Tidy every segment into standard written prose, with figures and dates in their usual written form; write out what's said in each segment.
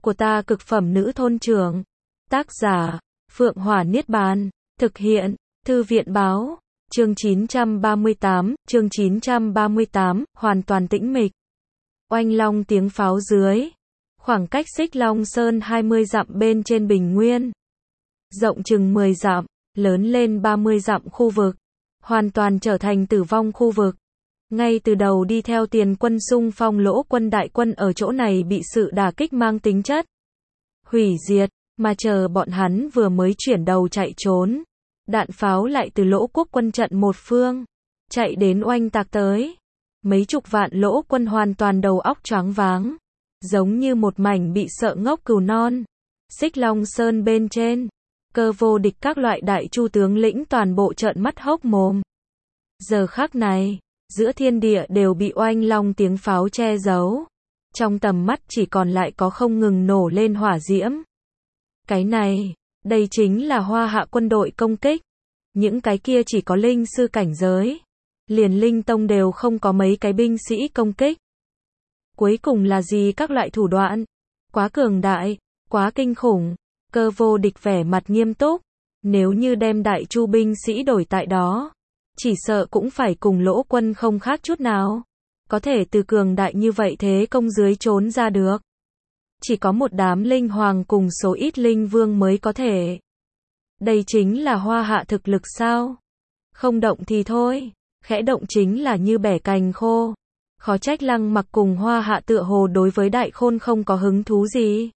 của ta cực phẩm nữ thôn trưởng. Tác giả, Phượng Hỏa Niết Bàn. Thực hiện, Thư viện Báo. Chương 938, hoàn toàn tĩnh mịch. Oanh long tiếng pháo dưới. Khoảng cách Xích Long Sơn 20 dặm bên trên bình nguyên. Rộng chừng 10 dặm, lớn lên 30 dặm khu vực. Hoàn toàn trở thành tử vong khu vực. Ngay từ đầu đi theo tiền quân xung phong Lỗ quân đại quân ở chỗ này bị sự đả kích mang tính chất hủy diệt, mà chờ bọn hắn vừa mới chuyển đầu chạy trốn. Đạn pháo lại từ Lỗ quốc quân trận một phương, chạy đến oanh tạc tới. Mấy chục vạn Lỗ quân hoàn toàn đầu óc choáng váng, giống như một mảnh bị sợ ngốc cừu non. Xích Long Sơn bên trên, Cơ Vô Địch các loại đại chu tướng lĩnh toàn bộ trợn mắt hốc mồm. Giờ khắc này, giữa thiên địa đều bị oanh long tiếng pháo che giấu. Trong tầm mắt chỉ còn lại có không ngừng nổ lên hỏa diễm. Cái này, đây chính là Hoa Hạ quân đội công kích. Những cái kia chỉ có linh sư cảnh giới. Liền linh tông đều không có mấy cái binh sĩ công kích. Cuối cùng là gì các loại thủ đoạn? Quá cường đại, quá kinh khủng. Cơ Vô Địch vẻ mặt nghiêm túc. Nếu như đem đại chu binh sĩ đổi tại đó, chỉ sợ cũng phải cùng Lỗ quân không khác chút nào. Có thể từ cường đại như vậy thế công dưới trốn ra được. Chỉ có một đám linh hoàng cùng số ít linh vương mới có thể. Đây chính là Hoa Hạ thực lực sao? Không động thì thôi, khẽ động chính là như bẻ cành khô. Khó trách Lăng Mặc cùng Hoa Hạ tựa hồ đối với Đại Khôn không có hứng thú gì.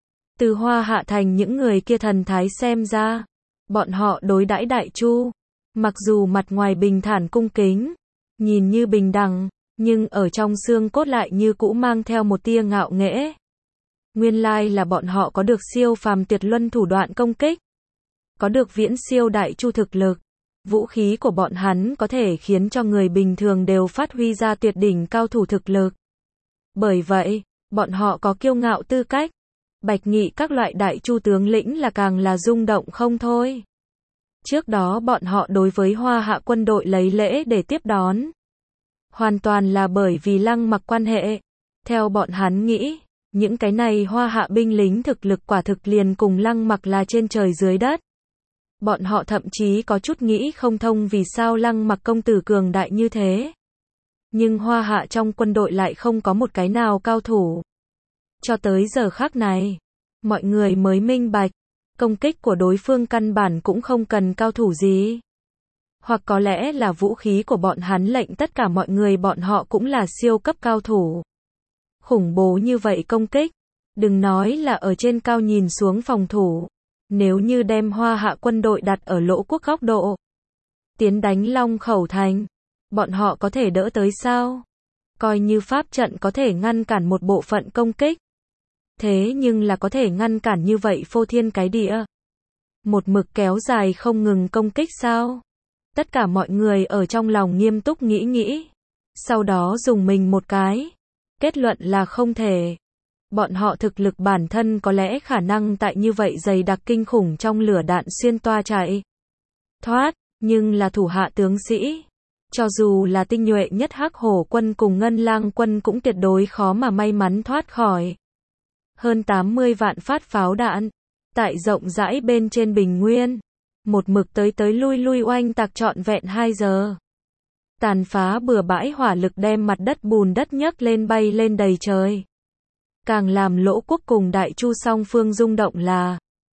Từ Hoa Hạ thành những người kia thần thái xem ra, bọn họ đối đãi Đại Chu, mặc dù mặt ngoài bình thản cung kính, nhìn như bình đẳng, nhưng ở trong xương cốt lại như cũ mang theo một tia ngạo nghễ. Nguyên lai là bọn họ có được siêu phàm tuyệt luân thủ đoạn công kích, có được viễn siêu Đại Chu thực lực. Vũ khí của bọn hắn có thể khiến cho người bình thường đều phát huy ra tuyệt đỉnh cao thủ thực lực. Bởi vậy, bọn họ có kiêu ngạo tư cách. Bạch Nghị các loại Đại Chu tướng lĩnh là càng là rung động không thôi. Trước đó bọn họ đối với Hoa Hạ quân đội lấy lễ để tiếp đón. Hoàn toàn là bởi vì Lăng Mặc quan hệ. Theo bọn hắn nghĩ, những cái này Hoa Hạ binh lính thực lực quả thực liền cùng Lăng Mặc là trên trời dưới đất. Bọn họ thậm chí có chút nghĩ không thông vì sao Lăng Mặc công tử cường đại như thế. Nhưng Hoa Hạ trong quân đội lại không có một cái nào cao thủ. Cho tới giờ khắc này, mọi người mới minh bạch, công kích của đối phương căn bản cũng không cần cao thủ gì. Hoặc có lẽ là vũ khí của bọn hắn lệnh tất cả mọi người bọn họ cũng là siêu cấp cao thủ. Khủng bố như vậy công kích, đừng nói là ở trên cao nhìn xuống phòng thủ. Nếu như đem Hoa Hạ quân đội đặt ở Lỗ quốc góc độ, tiến đánh Long Khẩu thành, bọn họ có thể đỡ tới sao? Coi như pháp trận có thể ngăn cản một bộ phận công kích. Thế nhưng là có thể ngăn cản như vậy phô thiên cái địa. Một mực kéo dài không ngừng công kích sao? Tất cả mọi người ở trong lòng nghiêm túc nghĩ. Sau đó dùng mình một cái. Kết luận là không thể. Bọn họ thực lực bản thân có lẽ khả năng tại như vậy dày đặc kinh khủng trong lửa đạn xuyên toa chạy thoát, nhưng là thủ hạ tướng sĩ. Cho dù là tinh nhuệ nhất Hắc Hổ quân cùng Ngân Lang quân cũng tuyệt đối khó mà may mắn thoát khỏi. Hơn 80 vạn phát pháo đạn, tại rộng rãi bên trên bình nguyên. Một mực tới lui oanh tạc trọn vẹn 2 giờ. Tàn phá bừa bãi hỏa lực đem mặt đất bùn đất nhấc lên bay lên đầy trời. Càng làm Lỗ quốc cùng Đại Chu song phương rung động là,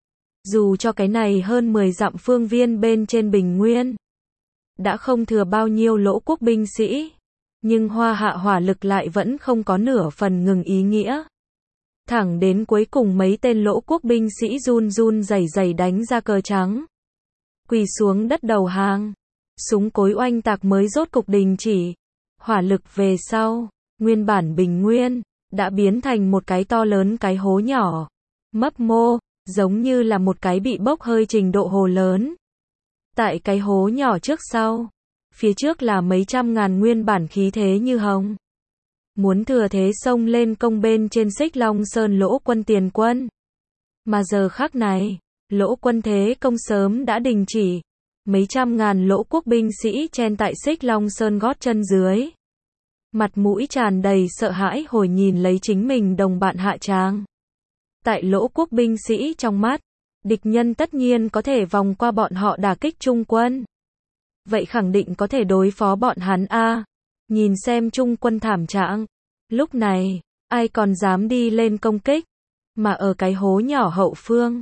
dù cho cái này hơn 10 dặm phương viên bên trên bình nguyên, đã không thừa bao nhiêu Lỗ quốc binh sĩ, nhưng Hoa Hạ hỏa lực lại vẫn không có nửa phần ngừng ý nghĩa. Thẳng đến cuối cùng mấy tên Lỗ quốc binh sĩ run rẩy đánh ra cờ trắng. Quỳ xuống đất đầu hàng. Súng cối oanh tạc mới rốt cục đình chỉ. Hỏa lực về sau, nguyên bản bình nguyên, đã biến thành một cái to lớn cái hố nhỏ. Mấp mô, giống như là một cái bị bốc hơi trình độ hồ lớn. Tại cái hố nhỏ trước sau, phía trước là mấy trăm ngàn nguyên bản khí thế như hồng. Muốn thừa thế xông lên công bên trên Xích Long Sơn Lỗ quân tiền quân. Mà giờ khắc này, Lỗ quân thế công sớm đã đình chỉ. Mấy trăm ngàn Lỗ quốc binh sĩ chen tại Xích Long Sơn gót chân dưới. Mặt mũi tràn đầy sợ hãi hồi nhìn lấy chính mình đồng bạn hạ tràng. Tại Lỗ quốc binh sĩ trong mắt, địch nhân tất nhiên có thể vòng qua bọn họ đả kích Trung quân. Vậy khẳng định có thể đối phó bọn hắn a. Nhìn xem Trung quân thảm trạng. Lúc này, ai còn dám đi lên công kích. Mà ở cái hố nhỏ hậu phương,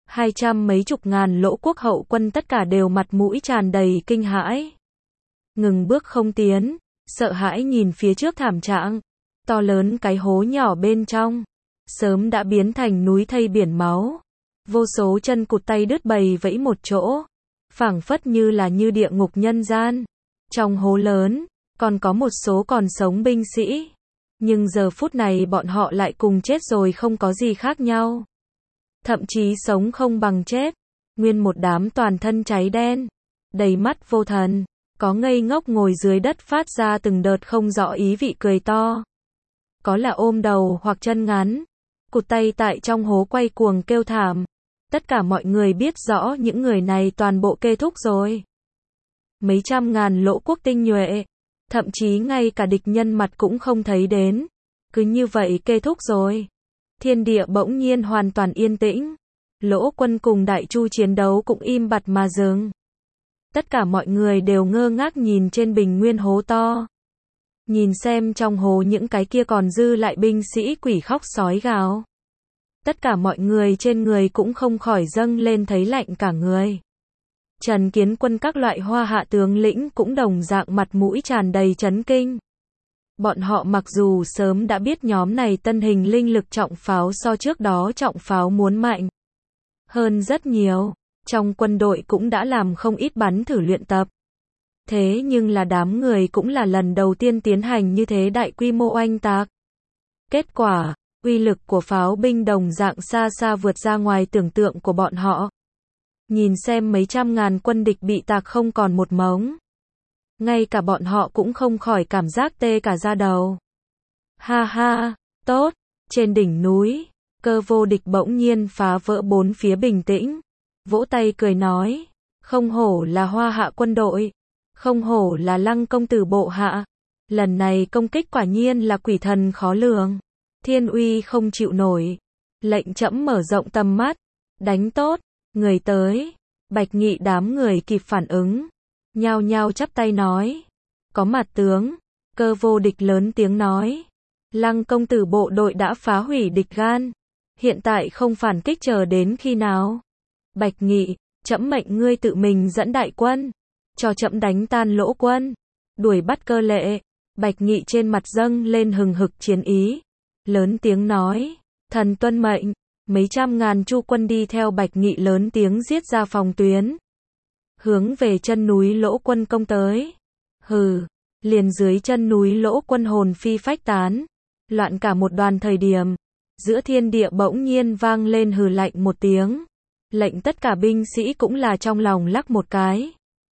200 mấy chục ngàn Lỗ quốc hậu quân tất cả đều mặt mũi tràn đầy kinh hãi. Ngừng bước không tiến, sợ hãi nhìn phía trước thảm trạng. To lớn cái hố nhỏ bên trong, sớm đã biến thành núi thây biển máu. Vô số chân cụt tay đứt bầy vẫy một chỗ, phảng phất như là như địa ngục nhân gian. Trong hố lớn, còn có một số còn sống binh sĩ. Nhưng giờ phút này bọn họ lại cùng chết rồi không có gì khác nhau. Thậm chí sống không bằng chết. Nguyên một đám toàn thân cháy đen, đầy mắt vô thần, có ngây ngốc ngồi dưới đất phát ra từng đợt không rõ ý vị cười to. Có là ôm đầu hoặc chân ngắn, cụt tay tại trong hố quay cuồng kêu thảm. Tất cả mọi người biết rõ những người này toàn bộ kết thúc rồi. Mấy trăm ngàn Lỗ quốc tinh nhuệ, thậm chí ngay cả địch nhân mặt cũng không thấy đến. Cứ như vậy kết thúc rồi. Thiên địa bỗng nhiên hoàn toàn yên tĩnh. Lỗ quân cùng Đại Chu chiến đấu cũng im bặt mà dừng. Tất cả mọi người đều ngơ ngác nhìn trên bình nguyên hố to. Nhìn xem trong hố những cái kia còn dư lại binh sĩ quỷ khóc sói gào. Tất cả mọi người trên người cũng không khỏi dâng lên thấy lạnh cả người. Trần Kiến Quân các loại hoa hạ tướng lĩnh cũng đồng dạng mặt mũi tràn đầy chấn kinh. Bọn họ mặc dù sớm đã biết nhóm này tân hình linh lực trọng pháo so trước đó trọng pháo muốn mạnh hơn rất nhiều, trong quân đội cũng đã làm không ít bắn thử luyện tập. Thế nhưng là đám người cũng là lần đầu tiên tiến hành như thế đại quy mô oanh tạc. Kết quả, uy lực của pháo binh đồng dạng xa xa vượt ra ngoài tưởng tượng của bọn họ. Nhìn xem mấy trăm ngàn quân địch bị tạc không còn một mống. Ngay cả bọn họ cũng không khỏi cảm giác tê cả da đầu. Ha ha, tốt, trên đỉnh núi, Cơ Vô Địch bỗng nhiên phá vỡ bốn phía bình tĩnh. Vỗ tay cười nói, không hổ là Hoa hạ quân đội, không hổ là Lăng công tử bộ hạ. Lần này công kích quả nhiên là quỷ thần khó lường. Thiên uy không chịu nổi. Lệnh trẫm mở rộng tầm mắt. Đánh tốt, người tới. Bạch Nghị đám người kịp phản ứng. Nhao nhao chắp tay nói. Có mặt tướng. Cơ Vô Địch lớn tiếng nói. Lăng công tử bộ đội đã phá hủy địch gan. Hiện tại không phản kích chờ đến khi nào? Bạch Nghị, trẫm mệnh ngươi tự mình dẫn đại quân. Cho trẫm đánh tan Lỗ quân. Đuổi bắt Cơ Lệ. Bạch Nghị trên mặt dâng lên hừng hực chiến ý. Lớn tiếng nói. Thần tuân mệnh. Mấy trăm ngàn Chu quân đi theo Bạch Nghị lớn tiếng giết ra phòng tuyến. Hướng về chân núi Lỗ quân công tới. Hừ. Liền dưới chân núi Lỗ quân hồn phi phách tán. Loạn cả một đoàn thời điểm. Giữa thiên địa bỗng nhiên vang lên hừ lạnh một tiếng. Lệnh tất cả binh sĩ cũng là trong lòng lắc một cái.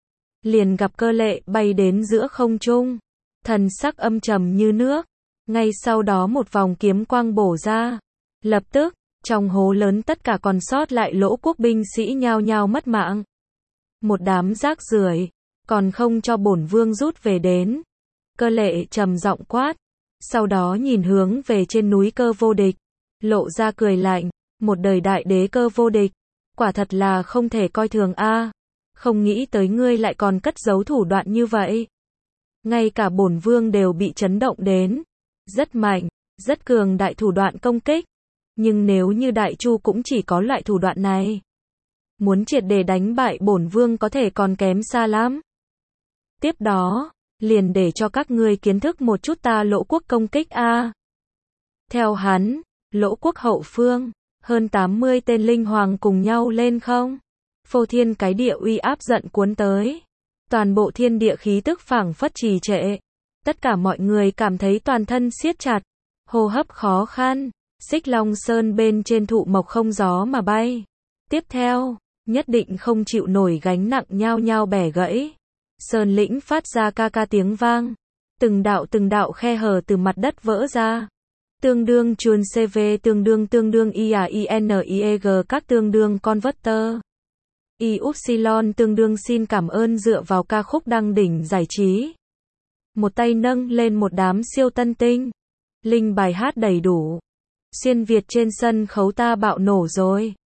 Liền gặp Cơ Lệ bay đến giữa không trung. Thần sắc âm trầm như nước. Ngay sau đó một vòng kiếm quang bổ ra. Lập tức, trong hố lớn tất cả còn sót lại Lỗ quốc binh sĩ nhao nhao mất mạng. Một đám rác rưởi, còn không cho bổn vương rút về đến. Cơ Lệ trầm giọng quát. Sau đó nhìn hướng về trên núi Cơ Vô Địch. Lộ ra cười lạnh. Một đời đại đế Cơ Vô Địch. Quả thật là không thể coi thường a. Không nghĩ tới ngươi lại còn cất giấu thủ đoạn như vậy. Ngay cả bổn vương đều bị chấn động đến. Rất mạnh, rất cường đại thủ đoạn công kích. Nhưng nếu như Đại Chu cũng chỉ có loại thủ đoạn này. Muốn triệt để đánh bại bổn vương có thể còn kém xa lắm. Tiếp đó, liền để cho các ngươi kiến thức một chút ta Lỗ quốc công kích a. Theo hắn, Lỗ quốc hậu phương, hơn 80 tên linh hoàng cùng nhau lên không. Phô thiên cái địa uy áp giận cuốn tới. Toàn bộ thiên địa khí tức phảng phất trì trệ. Tất cả mọi người cảm thấy toàn thân siết chặt, hô hấp khó khăn. Xích Long Sơn bên trên thụ mộc không gió mà bay. Tiếp theo, nhất định không chịu nổi gánh nặng nhao nhao bẻ gãy. Sơn lĩnh phát ra ca ca tiếng vang. Từng đạo khe hở từ mặt đất vỡ ra. Tương đương chuồn CV tương đương IAINIEG các tương đương converter. Y-Upsilon tương đương xin cảm ơn dựa vào ca khúc đăng đỉnh giải trí. Một tay nâng lên một đám siêu tân tinh. Linh bài hát đầy đủ. Xuyên Việt trên sân khấu ta bạo nổ rồi.